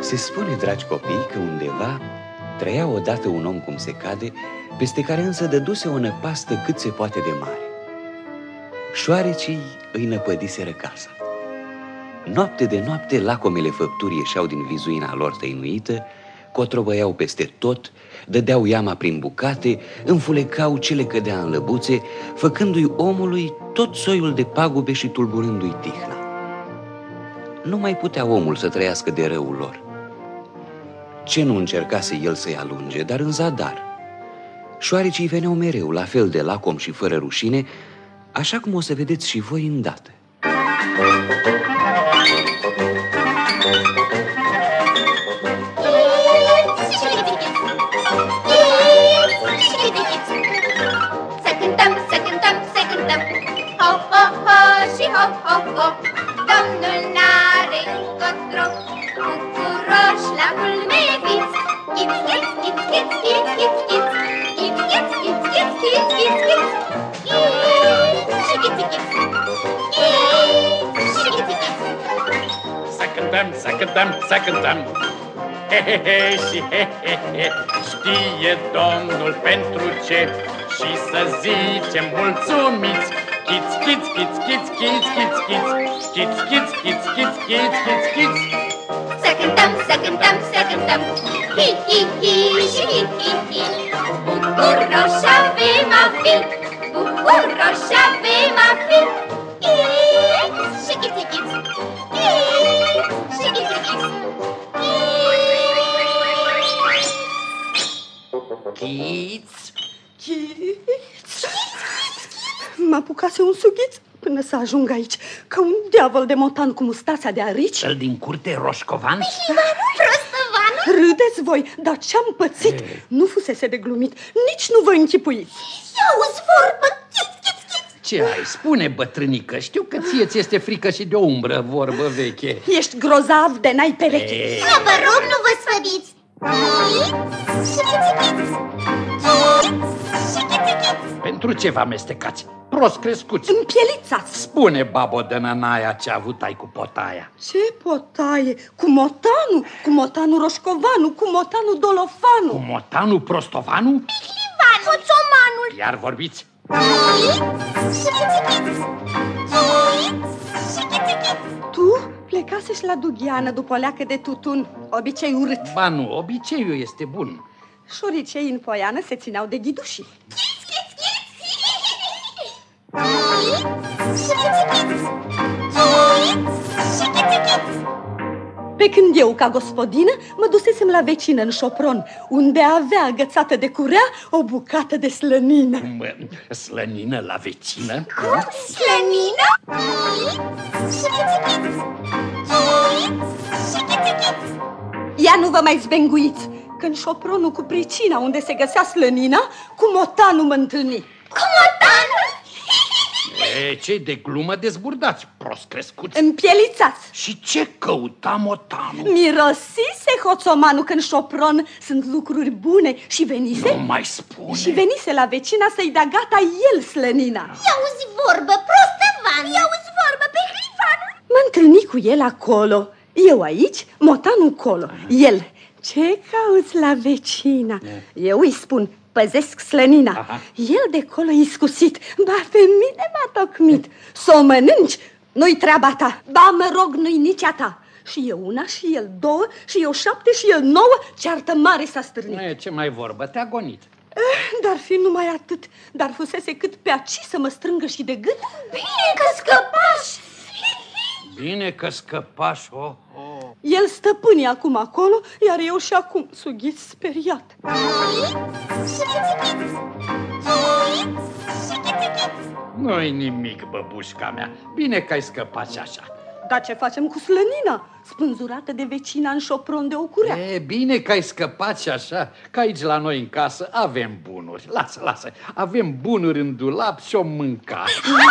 Se spune, dragi copii, că undeva trăia odată un om cum se cade, peste care însă dăduse o năpastă cât se poate de mare. Șoarecii îi năpădiseră casa. Noapte de noapte, lacomele făpturi ieșeau din vizuina lor tăinuită, cotrobăiau peste tot, dădeau iama prin bucate, înfulecau ce le cădea în lăbuțe, făcându-i omului tot soiul de pagube și tulburându-i tihna. Nu mai putea omul să trăiască de răul lor. Ce nu încercase el să-i alunge, dar în zadar. Șoarecii veneau mereu, la fel de lacom și fără rușine, așa cum o să vedeți și voi îndată. Să cântăm, să cântăm, să cântăm, ho, ho, ho și ho, ho, ho. Domnul n-are încotro, bucuroși la culme fiți. Ghiț, ghiț, ghiț, ghiț, ghiț, ghiț, ghiț, ghiț, ghiț, ghiț, ghiț, ghiț, ghiț, ghiț. Și ghiț, ghiț, și ghiț, ghiț. Să cântăm, să cântăm, să cântăm. He, he, he, și he, he, he. Știe Domnul pentru ce și să zicem mulțumiți. Ghiț, ghiț, ghiț, ghiț, ghiț, ghiț, ghiț, ghiț, ghiț, ghiț, ghiț, ghiț, ghiț, ghiț. Să cântăm, să cântăm, să cântăm, hi, hi, hi și hi, hi, hi. Bucuroși avem a fi, bucuroși avem a fi. Și ghiț, ghiț, și ghiț, ghiț. Ghiț, ghiț. M-a apucase un sughiț până să ajung aici, ca un diavol de motan cu mustața de arici. Cel din curte, roșcovan? Prostăvanul? Râdeți voi, dar ce-am pățit? Nu fusese de glumit, nici nu vă închipuiți. Ia-uzi vorbă, ghiț, ghiț, ghiț. Ce ai? Spune, bătrânică, știu că ție ți este frică și de o umbră, vorbă veche. Ești grozav de n-ai pereche. Ia, vă rog, nu vă sfădiți. Și ghiț, ghiț. Și ghiț, ghiț. Pentru ce vă amestecați? Prost crescuți. Împielițați. Spune, babo de nănaia, ce a avut ai cu potaia. Ce potaie? Cu motanul? Cu motanul roșcovanul? Cu motanul dolofanu? Cu motanul prostovanu? Pihlivanul, poțomanul. Iar vorbiți? Și ghiț, ghiț. Și ghiț, ghiț. Tu plecasești la Dugheană după o leacă de tutun, obicei urât. Ba nu, obiceiul este bun. Șoricei în Poiană se țineau de ghidușii. Pe când eu, ca gospodină, mă dusesem la vecină în Șopron, unde avea agățată de curea o bucată de slănină. Slănină la vecină? Cum? Slănină? Ia nu vă mai zbenguiți, că în Șopronul cu pricina unde se găsea slănina, cu motanul mă întâlni. Cu motanul? Ce de glumă dezburdați, prost crescuți. Împielițați. Și ce căuta motanul? Mirosise hoțomanul că în Șopron sunt lucruri bune și venise. Nu mai spune. Și venise la vecina să-i dea gata el slănina. Ia-uzi vorbă, prostăvan. Ia-uzi vorbă, Pihlivanul. Mă întâlni cu el acolo. Eu aici, motanul colo. El, ce cauți la vecina? Eu îi spun, păzesc slănina. Aha. El de colo iscusit, ba pe mine m-a tocmit. S-o mănânci, nu-i treaba ta. Ba mă rog, nu-i nici a ta. Și eu una, și el două, și eu 7, și el 9. Ceartă mare s-a stârnit. Ce mai vorbă, te-a gonit. Dar fi numai atât. Dar fusese cât pe aci să mă strângă și de gât. Bine că scăpași. Bine că scăpași, El stăpâni acum acolo, iar eu și acum sughiț speriat. Nu-i nimic, băbușca mea. Bine că ai scăpat și așa. Dar ce facem cu slănina, spânzurată de vecina în Șopron de o curea? E bine că ai scăpat și așa, că aici la noi în casă avem bunuri. Lasă, lasă, avem bunuri în dulap și o mânca.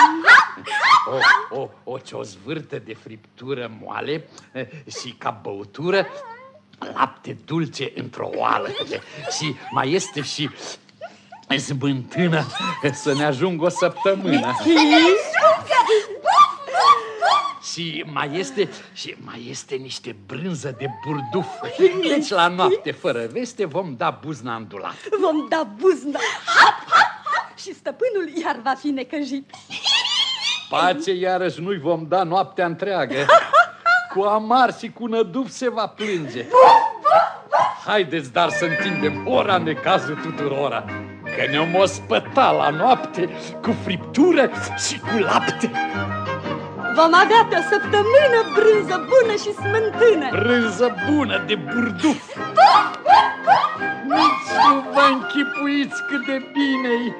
O zvârtă de friptură moale și ca băutură lapte dulce într-o oală. Și mai este și smântână să ne ajungă o săptămână. Și Și mai este niște brânză de burduf. Deci la noapte fără veste vom da buzna în dulap. Vom da buzna. Hap, hap, hap. Și stăpânul iar va fi necăjit. Pace iarăși nu-i vom da noaptea întreagă. Cu amar și cu năduf se va plânge. Haideți dar să întindem ora necazul tuturora, că ne-om ospăta la noapte cu friptură și cu lapte. Vom avea pe o săptămână brânză bună și smântână. Brânză bună de burduf. Nici nu vă închipuiți cât de bine-i.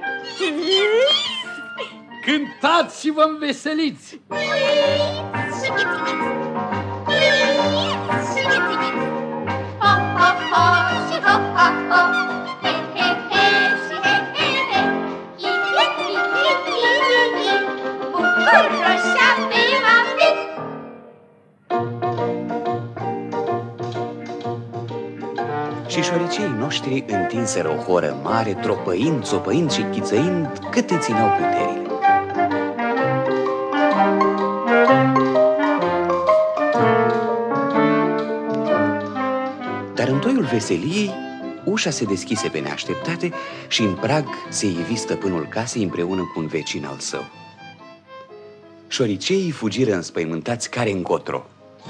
Cântați și vă înveseliți. Și șoricei noștri întinseră o horă mare, tropăind, țopăind și chițăind cât îi țineau puterile. Dar în toiul veseliei, ușa se deschise pe neașteptate și în prag se ivi stăpânul casei împreună cu un vecin al său. Șoriceii fugiră înspăimântați care încotro.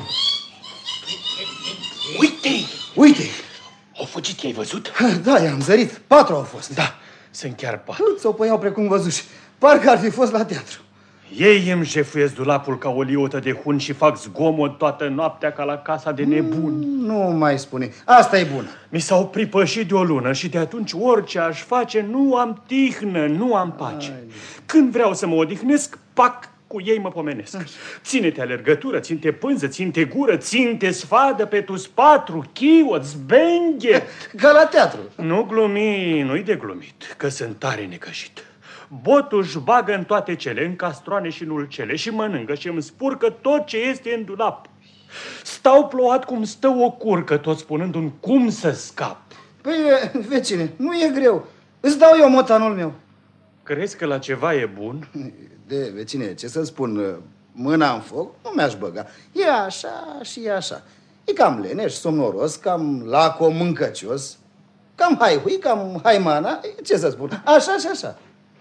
Uite! Au fugit, i-ai văzut? Da, i-am zărit. 4 au fost. Da, sunt chiar 4. Nu ți-o păiau precum văzuși. Parcă ar fi fost la teatru. Ei îmi jefuiesc dulapul ca o liotă de hun și fac zgomot toată noaptea ca la casa de nebuni. Nu mai spune. Asta e bună. Mi s-au pripășit de o lună și de atunci orice aș face nu am tihnă, nu am pace. Când vreau să mă odihnesc, pac, cu ei mă pomenesc. Ține-te alergătură, ține-te pânză, ține-te gură, ține-te sfadă pe tu spatru, chiot, zbenghe. Ca la teatru. Nu glumi, nu-i de glumit, că sunt tare necăjit. Botul își bagă în toate cele, în castroane și în ulcele, și mănâncă și îmi spurcă tot ce este în dulap. Stau plouat cum stă o curcă, tot spunându-mi cum să scap. Păi, vecine, nu e greu. Îți dau eu motanul meu. Crezi că la ceva e bun? De, vecine, ce să spun, mâna în foc nu mi-aș băga. E așa și e așa. E cam leneș, somnoros, cam lacomâncăcios, cam haihui, cam haimana, ce să spun, așa și așa.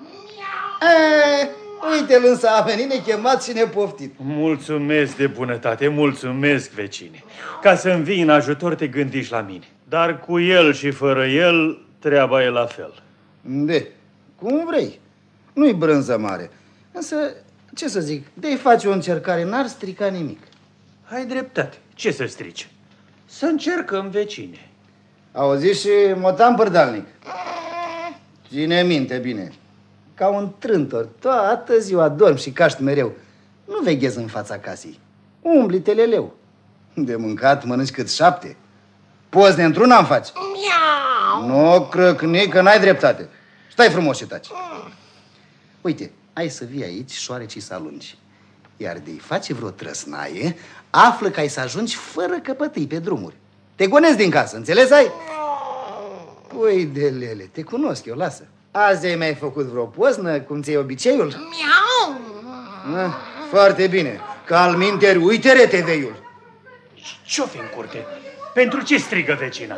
Uite-l însă a venit nechemat și nepoftit. Mulțumesc de bunătate, mulțumesc, vecine. Ca să-mi vii în ajutor, te gândiși la mine. Dar cu el și fără el, treaba e la fel. De, cum vrei. Nu-i brânză mare. Însă, ce să zic, de-i face o încercare, n-ar strica nimic. Ai dreptate. Ce să strici? Să încercăm, vecine. Auzi și motan părdalnic. Ține minte bine. Ca un trântor, toată ziua dorm și caști mereu. Nu veghezi în fața casei. Umbli teleleu. De mâncat mănânci cât 7. Pozne într-una-mi faci. Nu crăcni că n-ai dreptate. Stai frumos și taci. Uite, ai să vii aici, șoarecii să alungi. Iar de-i face vreo trăsnaie, află că ai să ajungi fără căpătâi pe drumuri. Te gonezi din casă, înțeles ai? Ui de lele, te cunosc eu, lasă. Azi ai mai făcut vreo poznă, cum ți-e obiceiul? Miau! Foarte bine. Calminteri, uite reteveiul. Ce-o fi în curte? Pentru ce strigă vecina?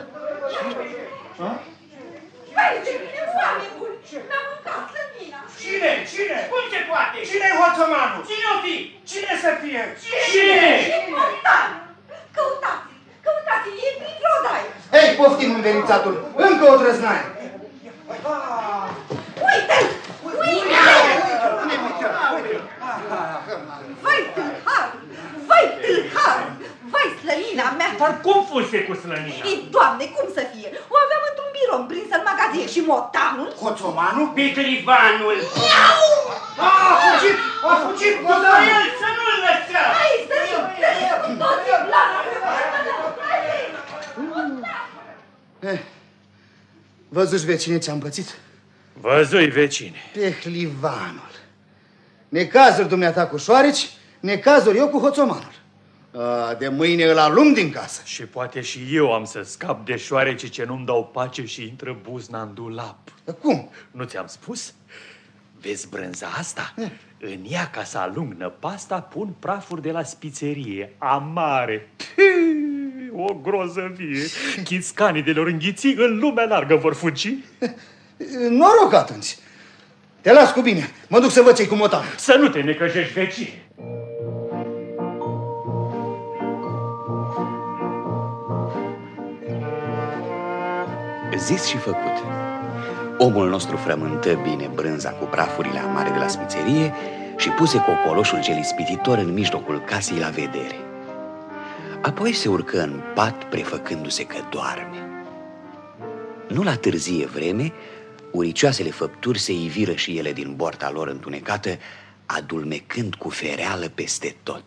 Cine? Cine? Cum se poate? Cine-i hoțomanul? Cine-o fi? Cine să fie? Cine? Căutați-l! Căutați-l! E prin rodaie! Hei, poftim învelițatul! Încă o trăznaie! Uite-l! Uite-l! Vai tâlhar! Vai tâlhar! Vai slănina mea! Dar cum fuse cu slănina? Ei, Doamne, cum să fie? O aveam într-un birou prinsă în magazin și motanul... Hoțomanul? Petrivanul! Miau! A fugit! A fugit! Da el să nu-l lăsăm! Hai, sărim! Sărim cu toții blana! Văzuși, vecine, ce-am pățit? Văzui, vecine. Pehlivanul. Necazuri dumneata cu șoareci, necazuri eu cu hoțomanul. De mâine îl alung din casă. Și poate și eu am să scap de șoareci ce nu-mi dau pace și intră buzna în dulap. Cum? Nu ți-am spus? Vezi brânza asta? În ea, ca să alung năpasta, pun prafuri de la spițerie, amare. O grozăvie! Chiscanii de lor înghiții în lumea largă vor fugi. Noroc atunci! Te las cu bine, mă duc să văd ce-i cu motanul. Să nu te necăjești, vecine! Zis și făcut. Omul nostru frământă bine brânza cu prafurile amare de la spițerie și puse cocoloșul cel ispititor în mijlocul casei la vedere. Apoi se urcă în pat, prefăcându-se că doarme. Nu la târzie vreme, uricioasele făpturi se iviră și ele din borta lor întunecată, adulmecând cu fereală peste tot.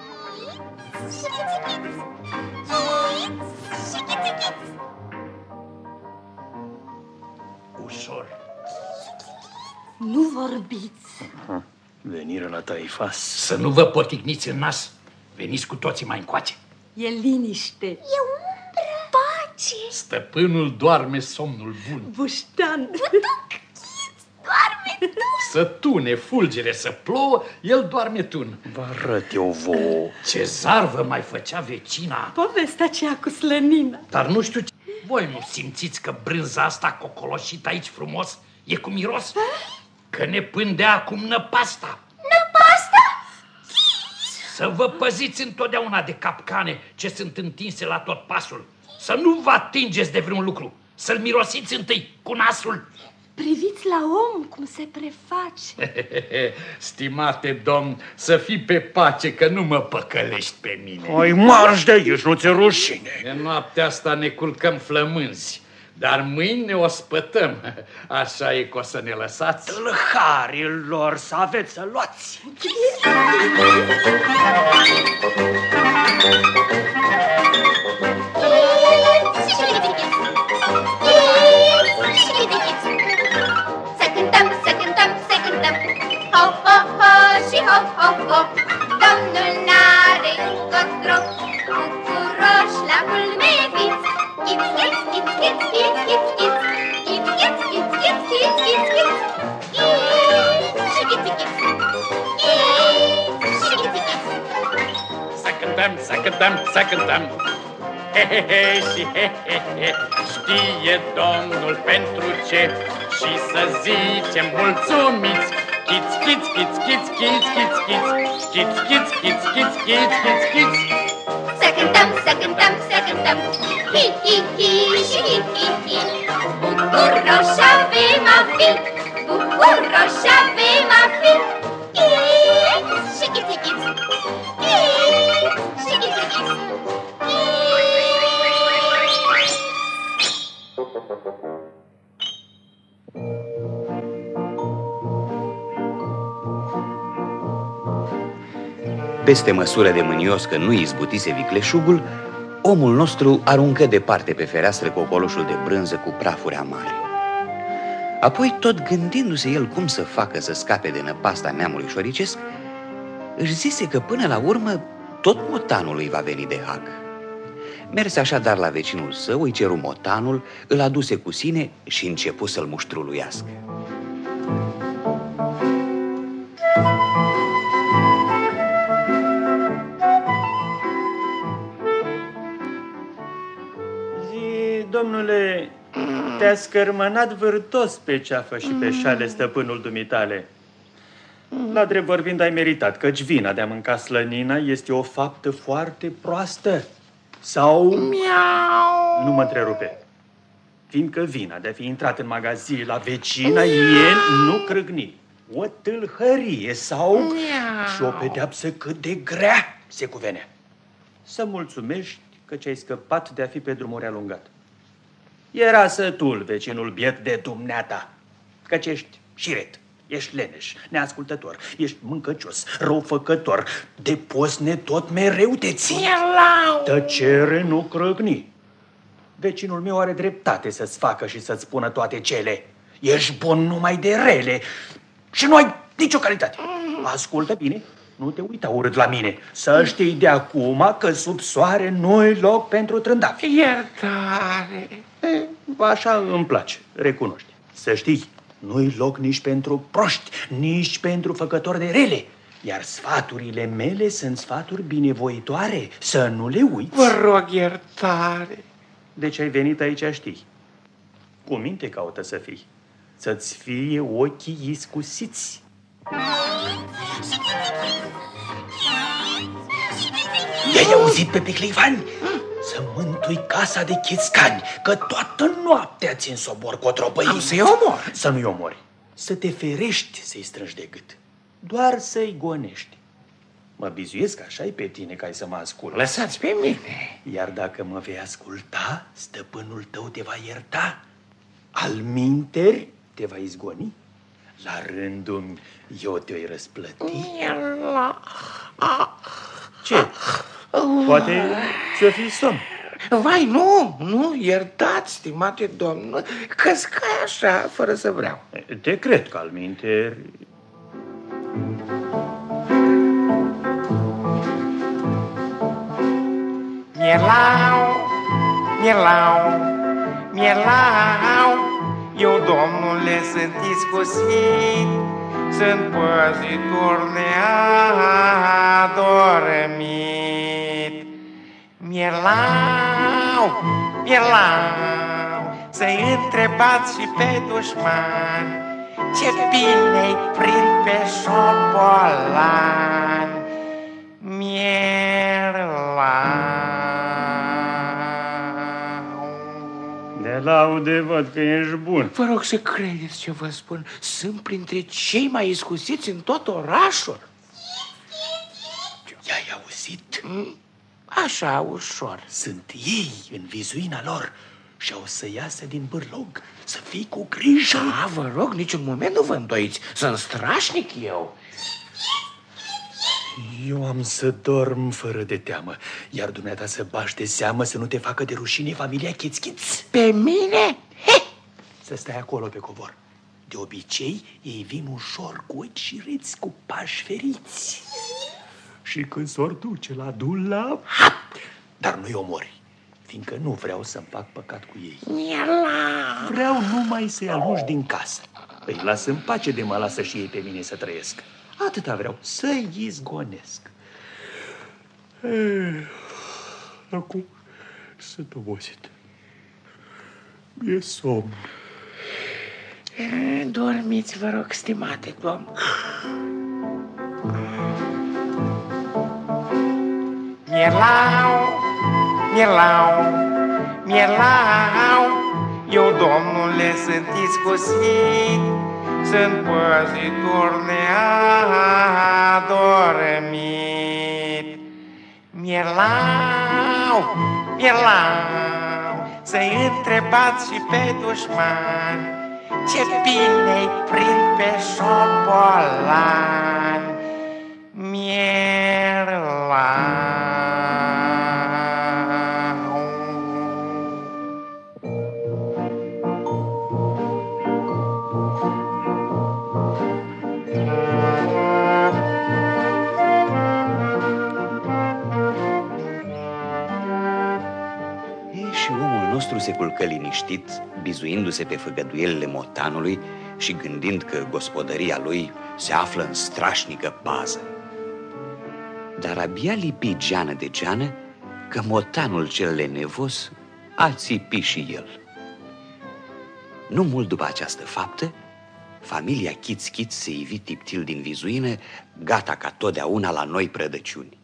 Ușor. Nu vorbiți. Veniră la Taifas. Să nu vă poticniți în nas. Veniți cu toții mai încoace. E liniște. E umbră. Pace. Stăpânul doarme somnul bun. Buștean. Doarme tu. Să tune fulgere, să plouă, el doarme tun. Vă arăt eu vouă. Ce zarvă mai făcea vecina. Povestea aceea cu slănina. Dar nu știu ce... Voi nu simțiți că brânza asta cocoloșită aici frumos e cu miros? Că ne pândea acum năpasta. Năpasta? Să vă păziți întotdeauna de capcane ce sunt întinse la tot pasul. Să nu vă atingeți de vreun lucru. Să-l mirosiți întâi cu nasul. Priviți la om cum se preface. Stimate domn, să fii pe pace că nu mă păcălești pe mine. Ai marș de aici, nu ți-e rușine. În noaptea asta ne culcăm flămânzi, dar mâine ne o spătăm. Așa e că o să ne lăsați. Tâlharilor, să aveți să luați. Să cântăm, să cântăm, să cântăm. Ho, ho, ho și ho, ho, ho. Domnul n-are încotro. Bucuroși la culme fiți. Ghiț, ghiț, ghiț, ghiț, ghiț, ghiț, ghiț. Ghiț, ghiț, ghiț, ghiț, ghiț, ghiț, ghiț. Ghiț și ghiț, ghiț. Ghiț și ghiț, ghiț. Să cântăm, să cântăm, să cântăm. He, he, he și he, he, he. Știe Domnul pentru ce și să zicem mulțumiți. Chiț, chiț, chiț, chiț, chiț, chiț, chiț. Chiț, chiț, chiț, chiț, chiț, chiț, chiț. Să cântăm, să cântăm, să cântăm. Hi, hi, hi și hi, hi, hi. Bucuroși avem a fi. Bucuroși avem a fi. Ghiț și ghiț, ghiț. Ghiț și ghiț, ghiț. Peste măsură de mânios că nu izbutise vicleșugul, omul nostru aruncă departe pe fereastră cocoloșul de brânză cu prafuri amare. Apoi, tot gândindu-se el cum să facă să scape de năpasta neamului șoricesc, își zise că până la urmă tot motanul îi va veni de hac. Merse așadar la vecinul său, îi ceru motanul, îl aduse cu sine și începu să-l muștruluiască. Domnule, te-a scărmănat vârtos pe ceafă și pe șale stăpânul dumitale. La drept vorbind, ai meritat, căci vina de a mânca slănina este o faptă foarte proastă. Sau... Miau! Nu mă întrerupe. Fiindcă vina de a fi intrat în magazin la vecina e nu crâgni. O tâlhărie sau... Miau! Și o pedeapsă cât de grea se cuvene. Să mulțumești că ți-ai scăpat de a fi pe drumuri alungat. Era sătul vecinul biet de dumneata, căci ești șiret, ești leneș, neascultător, ești mâncăcios, răufăcător, de posne tot mereu te ții. Tăcere, nu crăgni. Vecinul meu are dreptate să-ți facă și să-ți spună toate cele. Ești bun numai de rele și nu ai nicio calitate. Ascultă bine, nu te uita urât la mine. Să știi de acum că sub soare nu-i loc pentru trândafi. Iertare. Așa îmi place, recunoști. Să știi, Nu-i loc nici pentru proști, nici pentru făcători de rele. Iar sfaturile mele sunt sfaturi binevoitoare, să nu le uiți. Vă rog iertare. Deci ai venit aici, știi. Cu minte caută să fii. Să-ți fie ochii iscusiți. I-ai auzit pe Picleivan? Să mântui casa de chițcani, că toată noaptea țin sobor cotropăi. Am să-i omor. Să nu-i omori. Să te ferești să-i strângi de gât. Doar să-i gonești. Mă bizuiesc așa-i pe tine ca să mă ascult. Lăsați pe mine. Iar dacă mă vei asculta, stăpânul tău te va ierta. Alminteri te va izgoni. La rândul eu te-o-i răsplăti. Ce? Poate să fii somn. Vai, nu, iertați, stimate domn, căscai așa, fără să vreau. Te cred că alminteri... Mielau, mielau, mielau, eu, domnule, sunt iscusit, sunt păzitor neadormit. Mielau, mielau, să-i întrebați și pe dușman, ce bine-i prind pe șobolan. Mielau. De laude văd că ești bun. Vă rog să credeți ce vă spun. Sunt printre cei mai iscusiți în tot orașul. I-ai auzit? Așa, ușor. Sunt ei în vizuina lor și au să iasă din bârlog. Să fii cu grijă. Da, vă rog, niciun moment nu vă îndoiți. Sunt strașnic eu. Eu am să dorm fără de teamă, iar dumneata să bași de seamă să nu te facă de rușine familia Chițchiț. Pe mine? He! Să stai acolo pe covor. De obicei, ei vin ușor cu ochi și reți, cu pași feriți. Și când s-or duce la dulap... Dar nu-i omori, fiindcă nu vreau să-mi fac păcat cu ei. Vreau numai să-i alungi din casă. Îi las în pace de mă lasă și ei pe mine să trăiesc. Atâta vreau, să-i izgonesc. Acum sunt obosit. E somn. Dormiți, vă rog, stimate domn. Mielau, mielau, mielau, eu, domnule, sunt iscusit, sunt păzitor neadormit. Mielau, mielau, să-i întrebați și pe dușman, ce bine-i prind pe șobolan. Mielau. Se culcă liniștit, bizuindu-se pe făgăduielile motanului și gândind că gospodăria lui se află în strașnică pază. Dar abia lipi geană de geană că motanul cel lenevos a țipi și el. Nu mult după această faptă, familia Chiț-Chiț se ivi tiptil din vizuină, gata ca totdeauna la noi prădăciuni.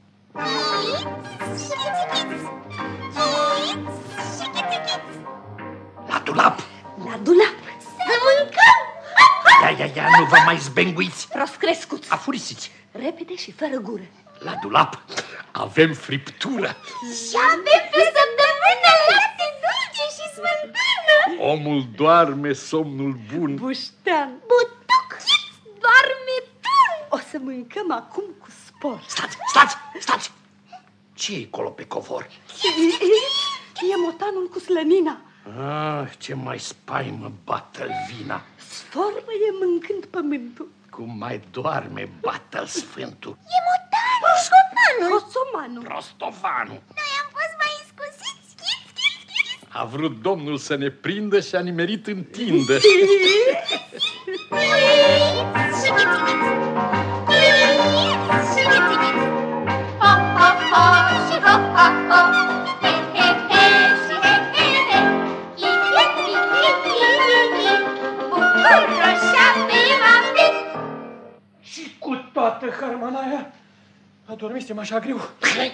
La dulap! La dulap! Să mâncăm! Ia, nu vă mai zbenguiți! Prost crescuți! Afurisiți! Repede și fără gură! La dulap avem friptură! Și avem pe săptămână lapte dulce și smântână! Omul doarme somnul bun. Buștean! Butuc! Doarme tun! O să mâncăm acum cu spor! Stați! Ce-i acolo pe covor? E motanul cu slănina! Ce mai spaimă bată-l vina. Sformăie mâncând pământul. Cum mai doarme bată-l sfântul. E motanul! Rosomanul! Rostovanul. Noi am fost mai iscusiți, A vrut Domnul să ne prindă și a nimerit în tindă. Și cu toată harmanaia adormisem așa greu.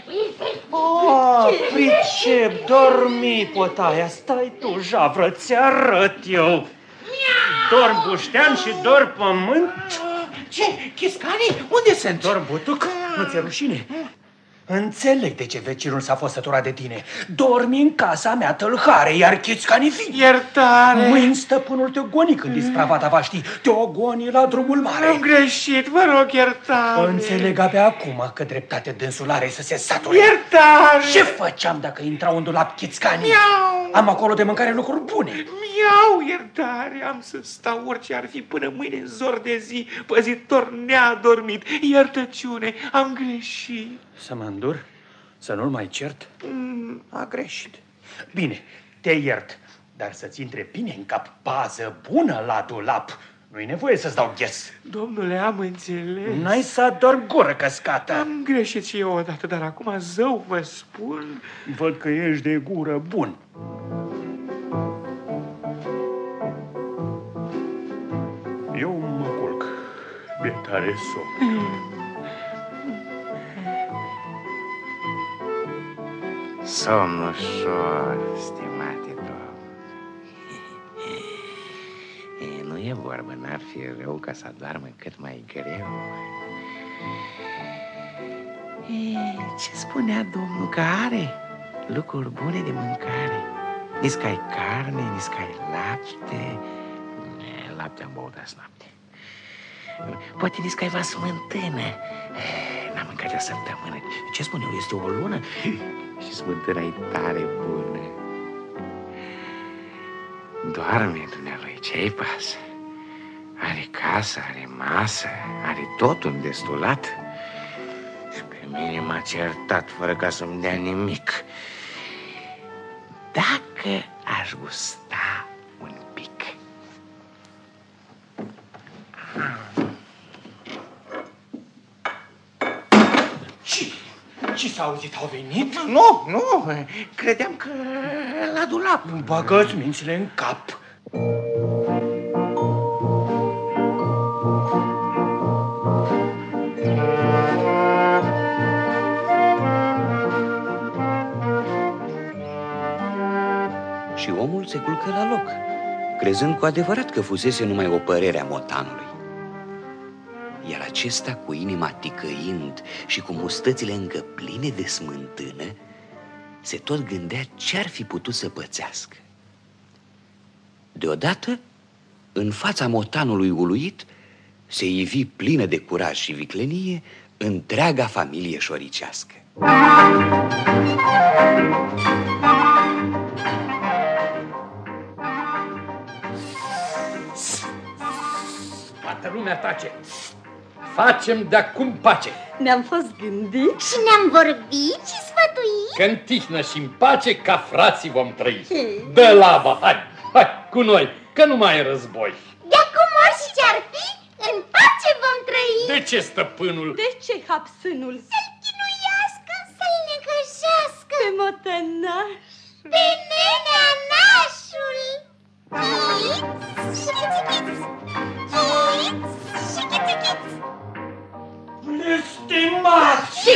Pricep, dormi, potaia, stai tu, javră, ți-arăt eu. Dorm buștean și dorm pământ. Ce? Chiscanii? Unde sunt? Dorm butuc, nu ți-e rușine? Înțeleg de ce vecinul s-a fost săturat de tine. Dormi în casa mea, tâlhare, iar Chiscanii fi. Iertare! Mâini stăpânul te goni când ispravata va ști. Te ogoni la drumul mare. Am greșit, vă rog, iertare! Înțeleg abia acum că dreptate dânsul are să se sature. Iertare! Ce făceam dacă intrau în dulap Chiscanii? Miau! Am acolo de mâncare lucruri bune. Miau, iertare! Am să stau orice ar fi până mâine în zor de zi, păzitor neadormit. Iertăciune, am greșit. Să mă îndur? Să nu-l mai cert? A greșit. Bine, te iert, dar să-ți intre bine în cap pază bună la dulap. Nu-i nevoie să-ți dau ghes. Domnule, am înțeles. N-ai să adormi gură căscată. Am greșit și eu odată, dar acum zău vă spun. Văd că ești de gură bun. Eu mă culc. Mi-e tare somn. Somn ușor, stimate domn. Nu e vorbă, n-ar fi rău ca să adoarmă cât mai greu. Ce spunea domnul că are lucruri bune de mâncare? Niscai carne, niscai lapte. Lapte am băut azi noapte. Poate niscai va smântână. N-am mâncat de o săptămână. Ce spun eu, este o lună? Și smântâna-i tare bună. Doarme dumnealui, ce-i pasă? Are casă, are masă, are totul îndestulat. Și pe mine m-a certat fără ca să-mi dea nimic. Dacă aș gusta un pic. Ce s-a auzit? Au venit? Nu, credeam că la dulap. Bagă-ți mințile în cap. Și omul se culcă la loc, crezând cu adevărat că fusese numai o părere a motanului. Iar acesta, cu inima ticăind și cu mustățile încă pline de smântână, se tot gândea ce-ar fi putut să pățească. Deodată, în fața motanului uluit, se ivi plină de curaj și viclenie întreaga familie șoricească. Toată lumea tace. Facem de-acum pace. Ne-am fost gândit Și ne-am vorbit și sfătuit. Că în tihnă și în pace ca frații vom trăi. Dă laba, hai, cu noi, că nu mai e război. De-acum orice ce-ar fi, în pace vom trăi. De ce stăpânul? De ce hapsânul? Să-l chinuiască, să-l necăjească Pe motănaș. pe nenea nașul. Chiți și chiți-chiți, chiți și chiți-chiți. Blestemați!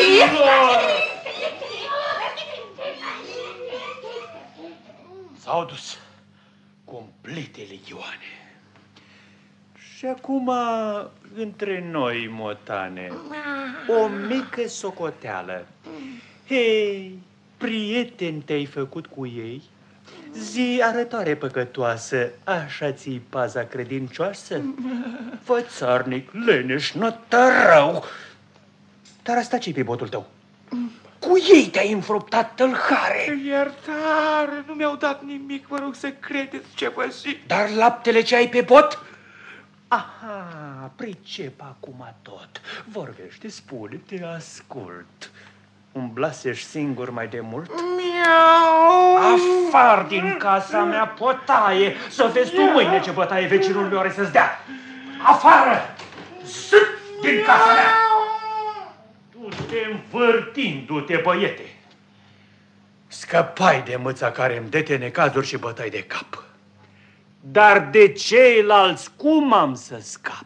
S-au dus complete legioane. Și acum, între noi, motane, o mică socoteală. Hei, prieten te-ai făcut cu ei? Zi arătoare păcătoasă, așa ți-i paza credincioasă? Fățarnic, leneș, nătărău. Dar asta ce-i pe botul tău? Cu ei te-ai înfruptat, tâlhare. Iertare, nu mi-au dat nimic, vă rog să credeți ce vă zic. Dar laptele ce ai pe bot? Aha, pricep acum tot. Vorbește, spune, te ascult. Umblasești singur mai de mult? Afară din casa mea, potaie! Să vezi tu mâine ce bătaie vecinul meu are să-ți dea! Afară! Zât din casa mea! Du-te învârtindu-te, băiete! Scăpai de mâța care îmi dete necazuri și bătai de cap. Dar de ceilalți cum am să scap?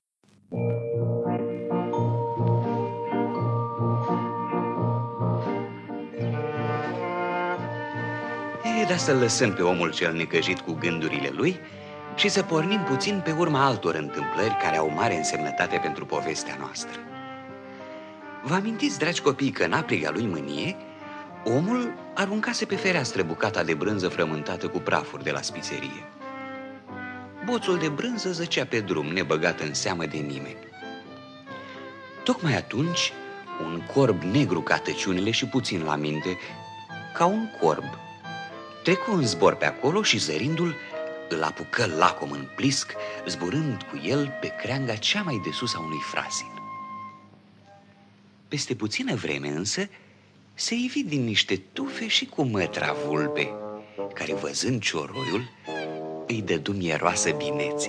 Dar să-l lăsăm pe omul cel necăjit cu gândurile lui și să pornim puțin pe urma altor întâmplări care au mare însemnătate pentru povestea noastră. Vă amintiți, dragi copii, că în apriga lui mânie, omul aruncase pe fereastră bucata de brânză frământată cu prafuri de la spițerie. Boțul de brânză zăcea pe drum, nebăgat în seamă de nimeni. Tocmai atunci, un corb negru ca tăciunile și puțin la minte, ca un corb, trecu în zbor pe acolo și, zărindu-l, îl apucă lacom în plisc, zburând cu el pe creanga cea mai de sus a unui frasin. Peste puțină vreme însă se ivi din niște tufe și cu mătra vulpe, care, văzând cioroiul, îi dădu mieroasă binețe.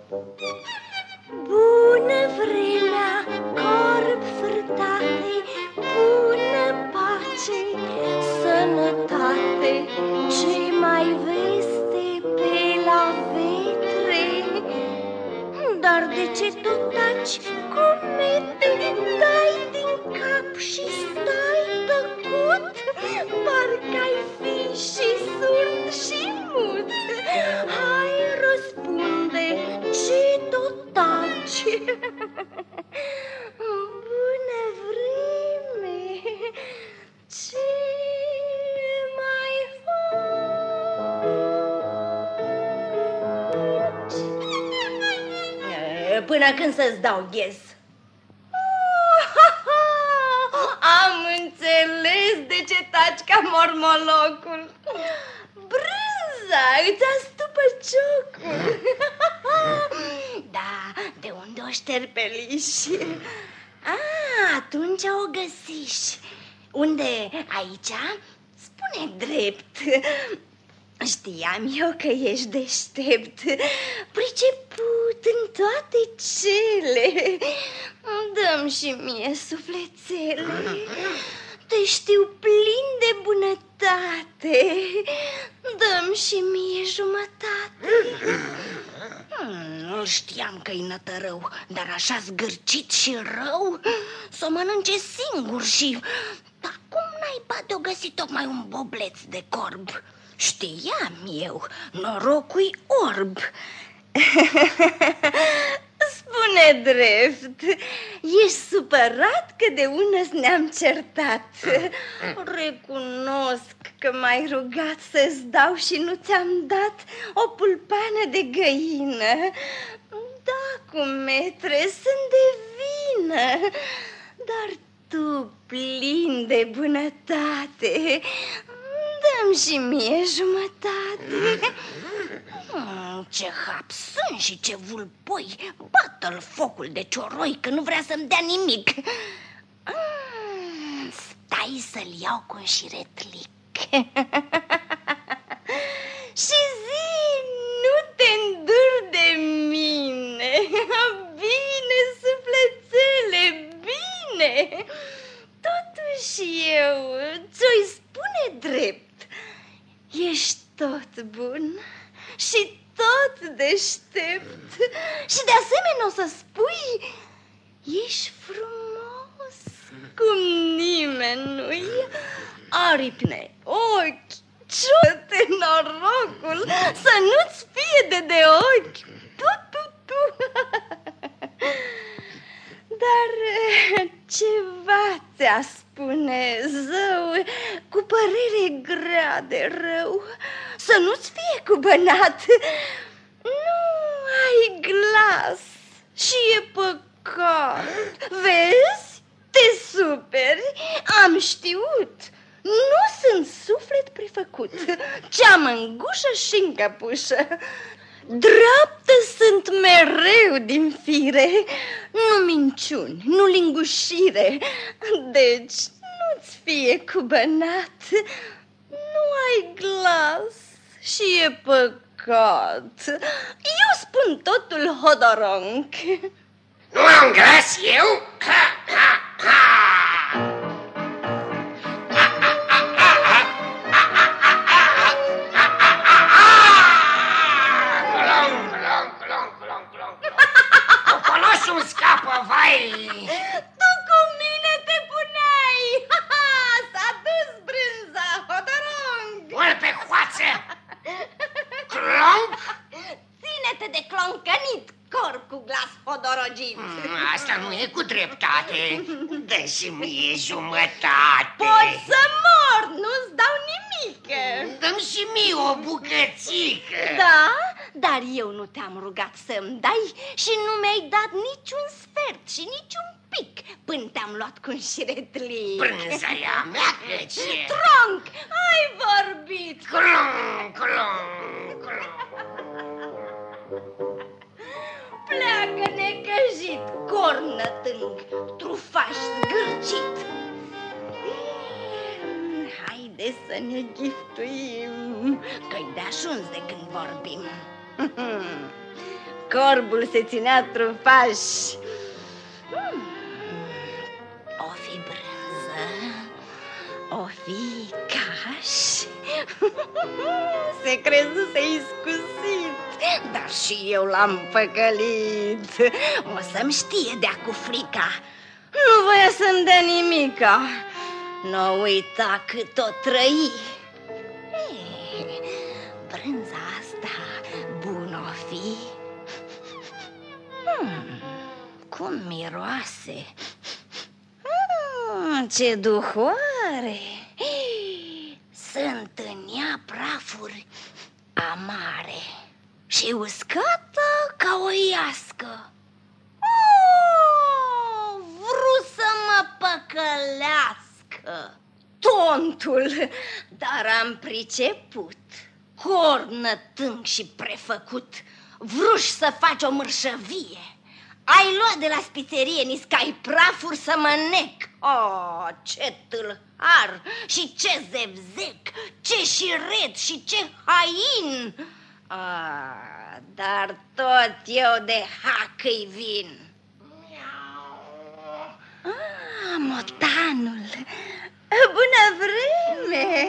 Bună vremea, corb fârtate, bună pace, sănătate, ce mai veste pe la vetre? Dar de ce tot taci, comete, dai din cap și stai tăcut? Parcă-ai fi și surd și mut. Hai, răspunde, ce tot taci? Bună vreme, ce mai faci? Până când să-ți dau ghez. Am înțeles de ce taci ca mormolocul. Brânza îți astupă ciocul. Da, de unde o șterpeliși? Atunci o găsiși. Unde? Aici? Spune drept. Știam eu că ești deștept, priceput în toate cele. Dă-mi și mie sufletele, te știu plin de bunătate. Dă-mi și mie jumătate. Nu știam că-i nătărău, dar așa zgârcit și rău, s-o mănânce singur și... Dar cum naiba de-o găsi tocmai un bobleț de corb? Știam eu, norocul-i orb. Spune drept, ești supărat că de unăs ne-am certat. Recunosc că m-ai rugat să-ți dau și nu ți-am dat o pulpană de găină. Da, cumetre, sunt de vină, dar tu, plin de bunătate, dă-mi și mie jumătate. Ce hap sunt și ce vulpoi, bată-l focul de cioroi că nu vrea să-mi dea nimic. Stai să-l iau cu un șiretlic. Și zi, nu te înduri de mine. Bine, sufletele, bine. Totuși eu ți-o-i spune drept. Ești tot bun și tot deștept. Și de asemenea o să spui, ești frumos cum nimeni nu-i. Aripne ochi, ciută norocul să nu-ți fie de ochi. Tu. Dar ceva ți-a spune zău, cu părere grea de rău, să nu-ți fie cubănat. Nu ai glas și e păcat. Vezi? Te superi? Am știut. Nu sunt suflet prefăcut, ce-am în gușă și în căpușă. Dreaptă sunt mereu din fire, nu minciuni, nu lingușire. Deci nu-ți fie cubănat, Nu ai glas și e păcat. Eu spun totul, Hodoronc. Nu am glas eu? Ha, ha, ha! Ocolosul scapă, vai! Tu cu mine te puneai! S-a dus brânza, Hodoronc! Ori pe hoață! Clonc? Ține-te de cloncănit, corp cu glas hodorogit! Asta nu e cu dreptate. Dă și mie jumătate. Poți să mor, nu-ți dau nimic! Dă-mi și mie o bucățică. Da, dar eu nu te-am rugat să-mi dai și nu mi-ai dat niciun sfert și niciun pic până te-am luat cu un șiretlic. Brânza e a mea, căce. Tronc, ai vorbit! Clonc, clonc, clonc. Pleacă necăjit, cornătâng, trufaș zgârcit. Haide să ne giftuim, că-i de-ajuns de când vorbim. Corbul se ținea trufaș. O fi brânză, o fi caș. Se crezuse iscusit, dar și eu l-am păcălit. O să-mi știe de-a cu frica, nu voia să-mi dea nimica. N-o uita cât o trăi. Brânza asta bună o fi. Cum miroase. Ce duhoare. Sunt în ea prafuri amare și uscată ca o iască. Vrut să mă păcălească, tontul, dar am priceput. Cornătâng și prefăcut, vruși să faci o mărșăvie. Ai luat de la spițerie niscai prafuri să mă nec. Oh, ce tâlhar și ce zevzec, ce șiret și ce hain. Dar tot eu de hac îi vin. Motanul, bună vreme.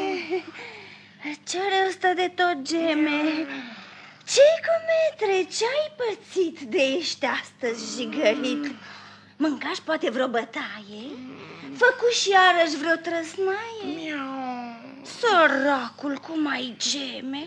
Ce ore stă de tot geme. Ce-i cu metre, ce-ai pățit de ești astăzi jigărit? Mâncași poate vreo bătaie? Făcuși iarăși vreo trăsnaie? Săracul, cum ai geme?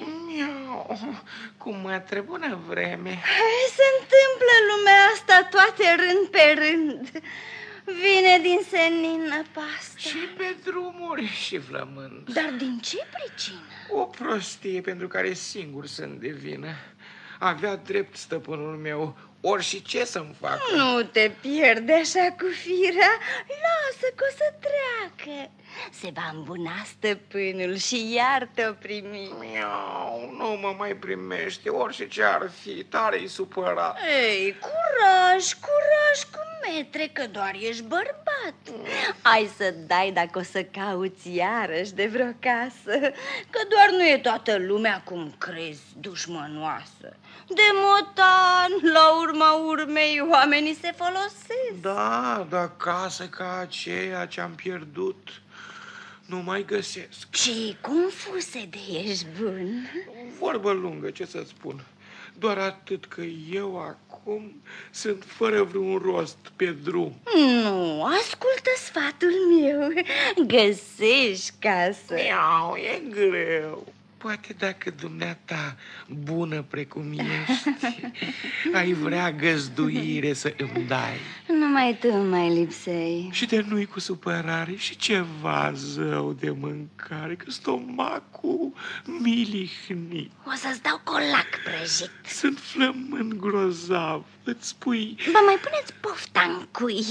Cum mă bună vreme. Se întâmplă lumea asta toate rând pe rând. Vine din senin năpasta. Și pe drumuri și flămând. Dar din ce pricină? O prostie pentru care singur sunt de vină. Avea drept stăpânul meu, ori și ce să-mi facă. Nu te pierde așa cu firea. Lasă că o să treacă. Se va îmbuna stăpânul și iar te-o primi. Nu mă mai primește, orice ce ar fi, tare-i supărat. Ei, curaj, curaj cu metre, că doar ești bărbat. Ai să dai dacă o să cauți iarăși de vreo casă, că doar nu e toată lumea cum crezi, dușmănoasă. De motan, la urma urmei, oamenii se folosesc. Da, dar casă ca aceea ce-am pierdut nu mai găsesc. Și cum fuse de ești bun? Vorbă lungă, ce să-ți spun. Doar atât că eu acum sunt fără vreun rost pe drum. Nu, ascultă sfatul meu. Găsești casă. E greu. Poate dacă dumneata, bună precum ești, ai vrea găzduire să îmi dai. Numai tu mai lipsei. Și de nu-i cu supărare și ceva zău de mâncare, că stomacul mi-lihnit. O să-ți dau colac prăjit. Sunt flămând grozav, îți spui... Ba, mai puneți pofta în cui.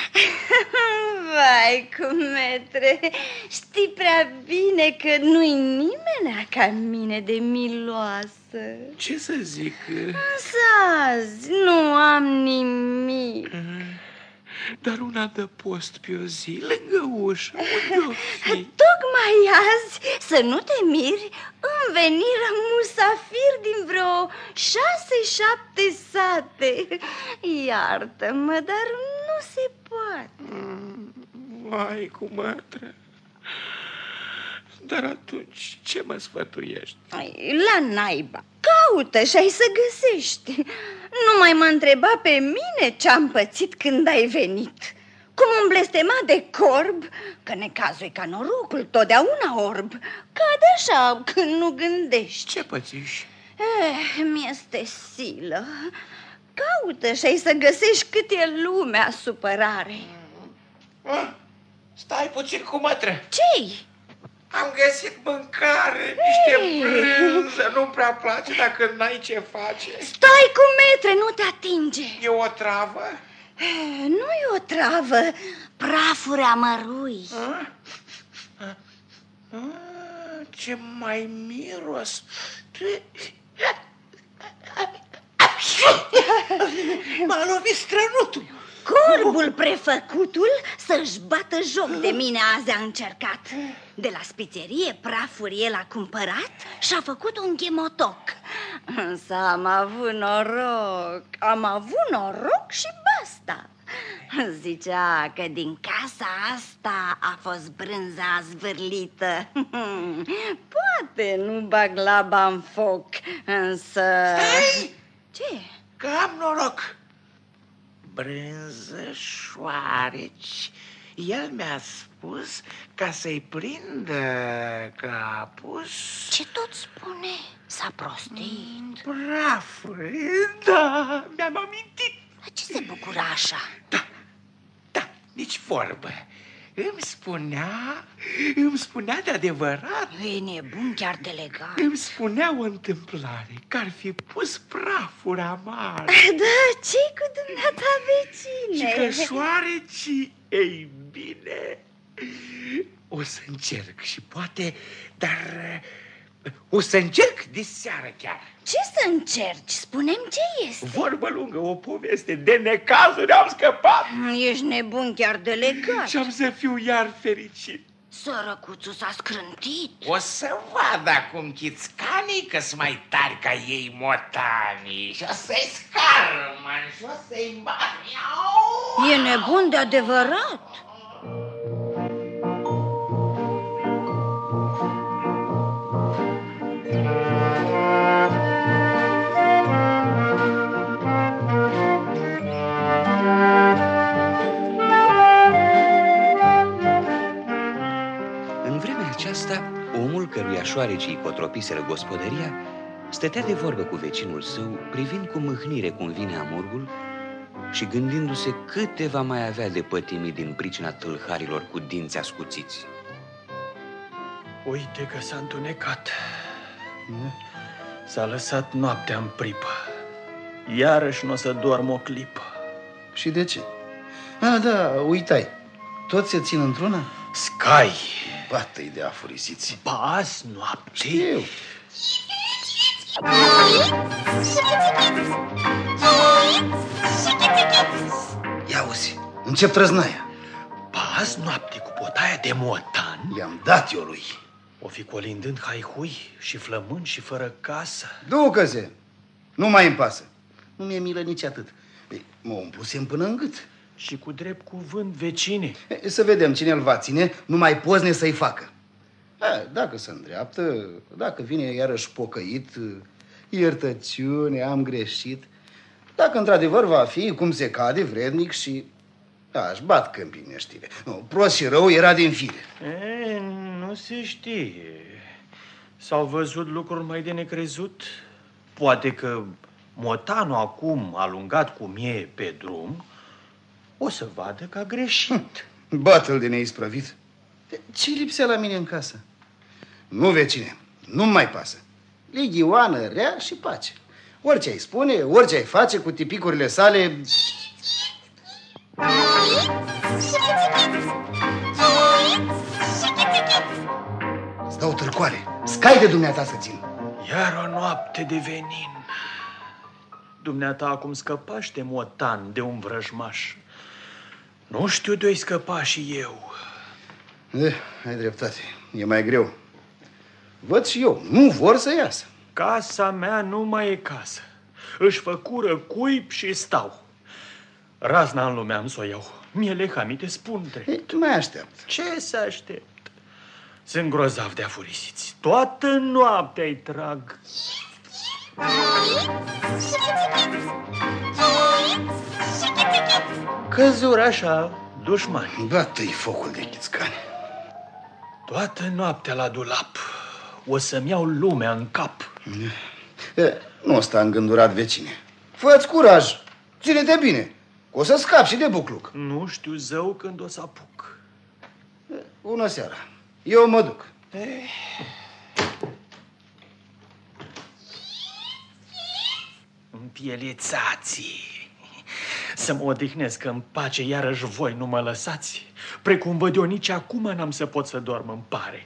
Vai, cu metre, știi prea bine că nu-i nimeni ca mine de miloasă. Ce să zic? Însă azi nu am nimic. dar un adăpost pe o zi, lângă ușă, unde-o fi? Tocmai azi, să nu te miri, îmi veniră musafiri din vreo 6-7 sate. Iartă-mă, dar nu se poate. Vai, cu mătră. Dar atunci ce mă sfătuiești? La naiba, caută și ai să găsești. Nu mai mă întreba pe mine ce-am pățit când ai venit. Cum îmi blestema de corb, că necazul e ca norocul, totdeauna orb. Cade așa când nu gândești. Ce pățiși? Mi-este silă. Caută și ai să găsești cât e lumea supărare. Stai puțin, cu mătră. Ce-i? Am găsit mâncare, niște brânză, nu-mi prea place dacă n-ai ce face. Stai cu metre, nu te atinge. E o travă? Nu e o travă, prafuri amărui. Ce mai miros. M-a lovit strănutul. Corbul prefăcutul să-și bată joc de mine azi a încercat. De la spițerie prafuri el a cumpărat și a făcut un chemotoc. Însă am avut noroc și basta. Zicea că din casa asta a fost brânza zvârlită. Poate nu bag laba în foc, însă... Stai! Ce? Că am noroc. Brânză, șoareci. El mi-a spus ca să-i prindă că a pus... Ce tot spune? S-a prostit. Prafuri, da, mi-am amintit. Ce se bucura așa? Da, nici vorbă. Îmi spunea de adevărat. E nebun chiar de legat. Îmi spunea o întâmplare, că ar fi pus prafuri amare. Da, ce-i cu dumneata, vecine? Și că șoarecii, ei bine, o să încerc și poate, dar o să încerc diseară chiar. Ce să încerci? Spune-mi ce este. Vorbă lungă, o poveste, de necazuri am scăpat. Ești nebun chiar de legat. Și am să fiu iar fericit. Sărăcuțul s-a scrântit. O să vad acum chițcanii că-s mai tari ca ei motanii. Și o să-i scarmăn și o să-i bat. E nebun de adevărat. Omul căruia șoarecii cotropiseră gospodăria stătea de vorbă cu vecinul său, privind cu mâhnire cum vine amurgul și gândindu-se câte va mai avea de pătimit din pricina tâlharilor cu dinți ascuțiți. Uite că s-a întunecat. S-a lăsat noaptea în pripă. Iarăși nu o să dorm o clipă. Și de ce? Da, uitai. Toți se țin într-una? Scai! Bată-i de afurisiți. Ba, azi noapte. Știu. Ia uzi, încep trăznaia. Ba, azi noapte cu potaia de motan. I-am dat eu lui. O fi colindând haihui și flămând și fără casă. Ducă-se, nu mai îmi pasă. Nu mi-e milă nici atât. Mă umplusem până în gât. Și cu drept cuvânt, vecine. Să vedem cine îl va ține, numai pozne să-i facă. Dacă se îndreaptă, dacă vine iarăși pocăit, iertăciune, am greșit. Dacă într-adevăr va fi cum se cade, vrednic și... își bat câmpii neștire. Prost și rău era din fire. Nu se știe. S-au văzut lucruri mai de necrezut. Poate că motanul acum, alungat cum e pe drum, o să vadă că a greșit. Bată-l de neisprăvit. Ce lipsea la mine în casă? Nu, vecine, nu-mi mai pasă. Ligioană, rea și pace. Orice ai spune, orice ai face cu tipicurile sale... Îți dau târcoare. Scai de dumneata să țin. Iar o noapte de venin. Dumneata acum scăpași de motan, de un vrăjmaș. Nu știu de-o scăpa și eu. Ai dreptate, e mai greu. Văd și eu, nu vor să iasă. Casa mea nu mai e casă. Își făcură cuib și stau. Razna în lumea am să o iau. Mie lehamii te spun drept. Ei, tu mai așteaptă. Ce să aștept? Sunt grozav de afurisiți. Toată noaptea-i trag. Căzură așa, dușmani. Bată-i focul de chițcani. Toată noaptea la dulap. O să-mi iau lumea în cap. Nu sta îngândurat, vecine. Fă-ți curaj, ține-te bine, că o să scapi și de bucluc. Nu știu zău când o să apuc. Bună seara, eu mă duc. Împielețații. Să mă odihnesc în pace, iarăși voi nu mă lăsați. Precum văd eu, nici acum n-am să pot să dorm, îmi pare.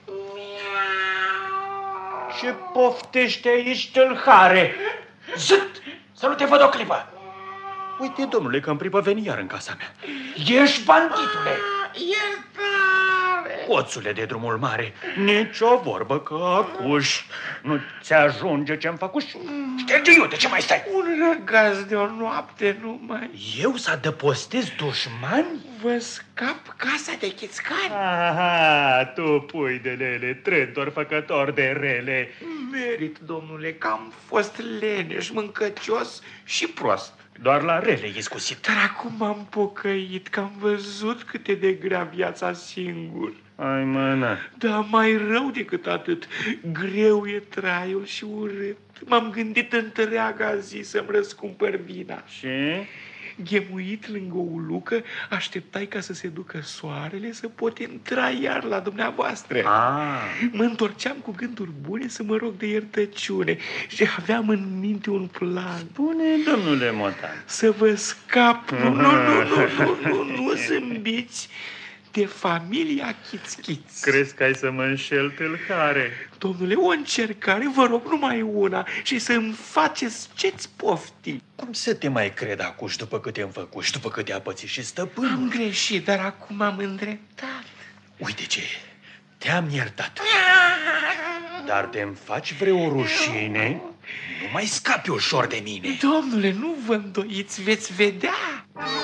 Ce poftește aici, tâlhare? Zât! Să nu te văd o clipă! Uite, domnule, că în pripă veni iar în casa mea. Ești banditule! Iertare! Oțule de drumul mare, nici o vorbă că acuși. Nu ți ajunge ce-mi făcuși? Șterge iute, ce mai stai? Un răgaz de o noapte numai. Eu să adăpostez dușmani? Vă scap casa de chițcani. Aha, tu pui de lele, trântor făcător de rele. Merit, domnule, că am fost leneș, mâncăcios și prost. Doar la rele e scusit. Dar acum am pocăit că am văzut cât e de grea viața singur. Ai mână. Dar mai rău decât atât, greu e traiul și urât. M-am gândit întreaga zi să-mi răscumpăr vina. Și? Ghemuit lângă o ulucă, așteptai ca să se ducă soarele să pot intra iar la dumneavoastră. Mă întorceam cu gânduri bune să mă rog de iertăciune și aveam în minte un plan. Spune, domnule Motan. Să vă scap, nu zâmbiți, de familia Chițchiț. Crezi că ai să mă înșel, tâlhare? Domnule, o încercare, vă rog, numai una, și să-mi faceți ce-ți pofti. Cum să te mai cred acuși după cât te-am făcut și după cât te-a pățit și stăpânul? Am greșit, dar acum am îndreptat. Uite ce, te-am iertat. Dar te-mi faci vreo rușine, nu mai scapi ușor de mine. Domnule, nu vă îndoiți, veți vedea.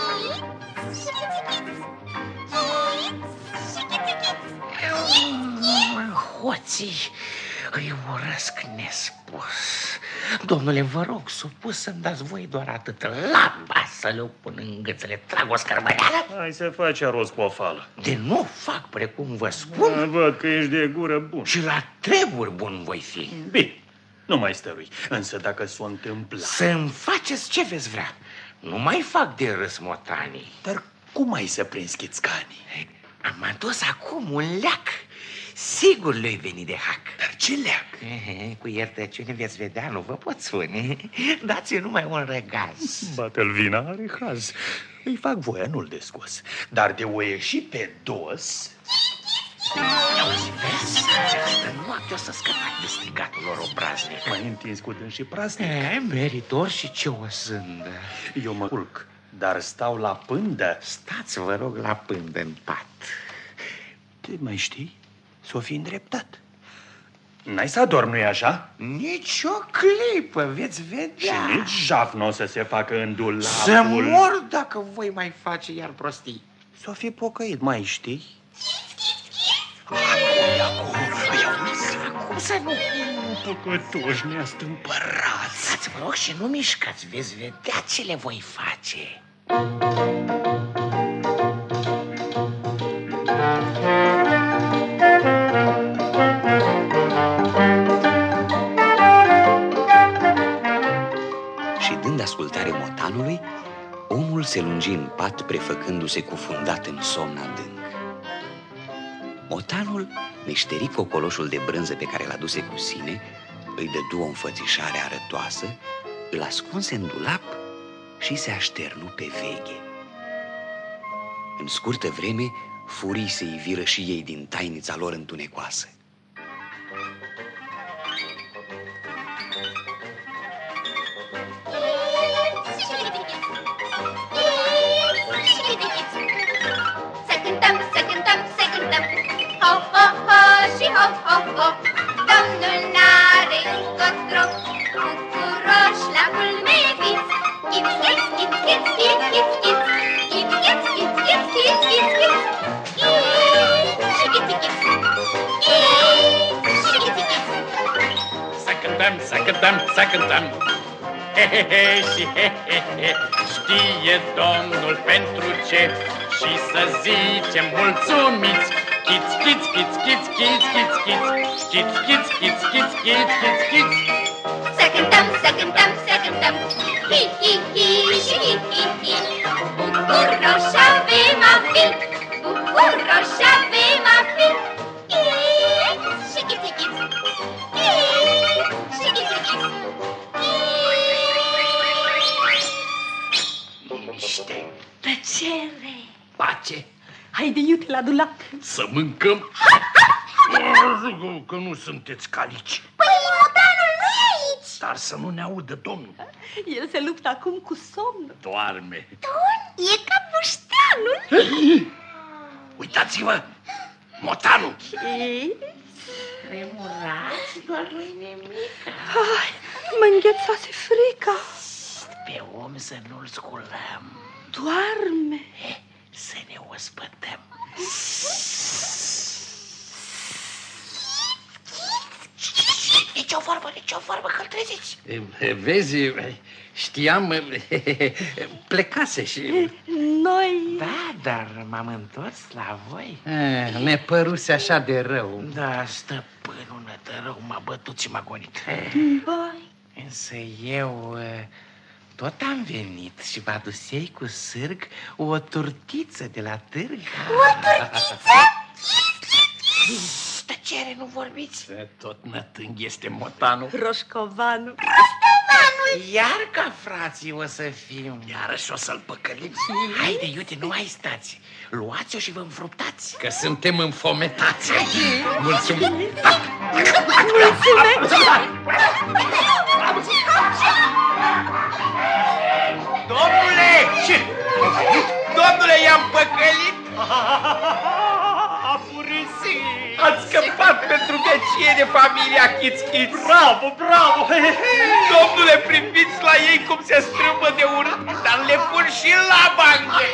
Hoții îi urăsc nespus. Domnule, vă rog, supus să-mi dați voi doar atât, lamba să le pun în gât, să le trag o scărbăreală. Hai să faci aros pofală. De nu fac precum vă spun. Văd că ești de gură bun. Și la treburi bun voi fi. Bine, nu mai stărui. Însă dacă s-o întâmpla... Să-mi faceți ce veți vrea. Nu mai fac de râs Motanii. Dar cum ai să prinzi chițcanii? Am adus acum un leac. Sigur le-i veni de hac. Dar ce leac? Cu iertăciune veți vedea, nu vă pot spune. Dați-i numai un răgaz. Bate-l vina, are haz. Îi fac voia, nu-l descos. Dar de o ieși pe dos... Auzi, vezi? Asta noapte o să scăpați de strigatul lor obraznic. Mai întins cu dâns și praznic. Meritor și ce o zândă. Eu mă culc, dar stau la pândă. Stați, vă rog, la pândă în pat. Te mai știi? S-o fi îndreptat. N-ai să adormi, nu-i așa? Nici o clipă, veți vedea. Și nici jaf n-o să se facă în dulapul. Să mor dacă voi mai face iar prostii. S-o fi pocăit, mai știi? Cum să nu? Păcătoși ne-ați împărați. Stați, vă rog, și nu mișcați, veți vedea ce le voi face. Și dând ascultare Motanului, omul se lungi în pat, prefăcându-se cufundat în somn adânc. Motanul neșteri cocoloșul de brânză pe care l-aduse cu sine, îi dădu o înfățișare arătoasă, îl ascunse în dulap și se așternu pe veche. În scurtă vreme, furii se iviră și ei din tainița lor întunecoasă. cântăm, să cântăm. Ho, ho, ho și ho, ho, ho. Domnul n-are încotro. Bucuroși la culme fiți. Ghiț, ghiț, ghiț, ghiț, ghiț, ghiț, ghiț. Ghiț, ghiț, ghiț, ghiț, ghiț, ghiț, ghiț. Și ghiț, ghiț. Și ghiț, ghiț. Să cântăm, să cântăm, să cântăm. He, he, he, și he, he, he. Știe Domnul pentru ce. Și să zicem mulțumiți. Chiț, chiț, chiț, chiț, chiț, chiț, chiț. Chiț, chiț, chiț, chiț, chiț, chiț, chiț. Să cântăm, să cântăm, să cântăm. Hi, hi, hi și hi, hi, hi. Bucuroși avem a fi. Bucuroși avem a fi. Și ghiț, ghiț. Și ghiț, ghiț. Liniște, Tăcere! pace, Haide, iute la dulap. să mâncăm. Că nu sunteți calici. Păi, motanul nu e aici. Dar să nu ne audă domnul. El se luptă acum cu somnul. Doarme. E ca bușteanul. Uitați-vă, motanul. Tremurați, doar nu-i nimic. Ai, mă înghețase frica. Pe om să nu-l sculăm. Doarme. Să ne ospătăm. Nici o vorbă, că-l treziți. Vezi, știam, plecase și... Noi... Da, dar m-am întors la voi. Ne păruse așa de rău. Da, stăpânul nătărău m-a bătut și m-a gonit. Vai. Însă eu tot am venit și vă adusei cu sârg o turtiță de la târg. O turtiță? Tăcere, nu vorbiți. Tot nătâng este motanul. Roșcovanul. Iar ca frații o să fim. Iarăși o să-l păcălim. Haide, iute, nu mai stați. Luați-o și vă înfruptați. Că suntem înfometați. Mulțumim. Domnule! Ce? Domnule, i-am păcălit? A furisit! Ați scăpat pentru vecie de familia Chiț-Chiț. Bravo, bravo! Domnule, priviți la ei cum se strâmbă de urât, dar le pun și la bancă.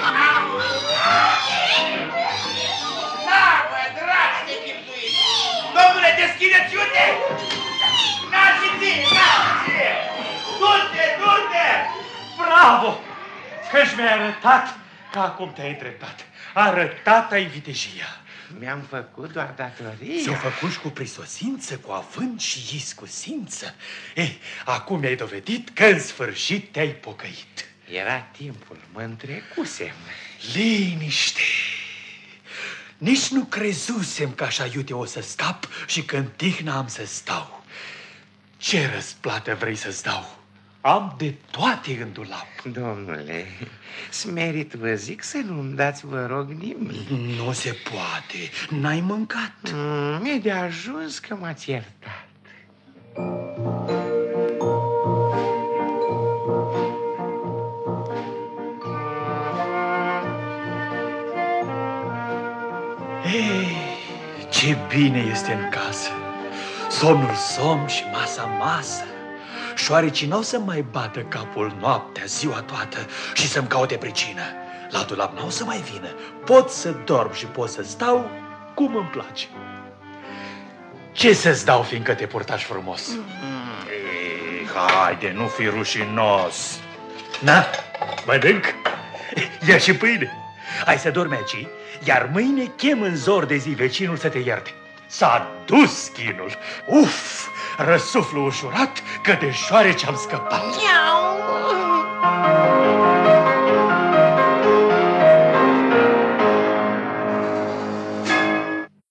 Da, mă, dragi de chipzuiți! Domnule, deschideți iute! Nați-ți! Du-te, du-te! Bravo! Că-și mi-ai arătat că acum te-ai îndreptat. Arătat ai vitejia. Mi-am făcut doar datoria. S-o făcut și cu prisosință, cu avânt și iscusință. Ei, acum mi-ai dovedit că în sfârșit te-ai pocăit. Era timpul, mă întrecusem. Liniște! Nici nu crezusem că așa iute o să scap și că în tihnă am să stau. Ce răsplată vrei să-ți dau? Am de toate în dulap. Domnule, smerit vă zic să nu-mi dați, vă rog, nimic. Nu se poate, n-ai mâncat. E de ajuns că m-ați iertat. Ei, ce bine este în casă. Somnul somn și masa masă. Șoarecii n-au să mai bată capul noaptea, ziua toată și să-mi caute pricină. La dulap n-au să mai vină. Pot să dorm și pot să stau cum îmi place. Ce să-ți dau, fiindcă te purtași frumos? Ei, haide, nu fi rușinos. Na, mănânc. Ia și pâine. Hai să dormi aici, iar mâine chem în zor de zi vecinul să te ierte. S-a dus chinul. Uf! Răsuflu ușurat că de șoareci am scăpat. Miau!